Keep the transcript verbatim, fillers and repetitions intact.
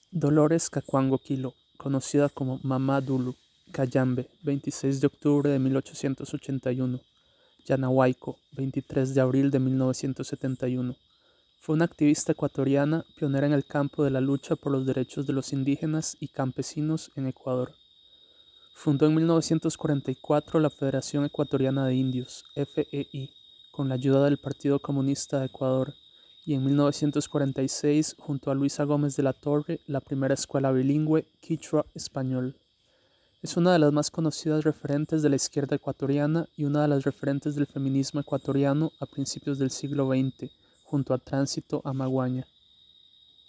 Dolores Cacuango Quilo, conocida como Mamá Dulu, Cayambe, veintiséis de octubre de mil ochocientos ochenta y uno. Yanahuayco, veintitrés de abril de mil novecientos setenta y uno. Fue una activista ecuatoriana pionera en el campo de la lucha por los derechos de los indígenas y campesinos en Ecuador. Fundó en mil novecientos cuarenta y cuatro la Federación Ecuatoriana de Indios, F E I, con la ayuda del Partido Comunista de Ecuador, y en mil novecientos cuarenta y seis, junto a Luisa Gómez de la Torre, la primera escuela bilingüe quichua-español. Es una de las más conocidas referentes de la izquierda ecuatoriana y una de las referentes del feminismo ecuatoriano a principios del siglo veinte, junto a Tránsito Amaguaña.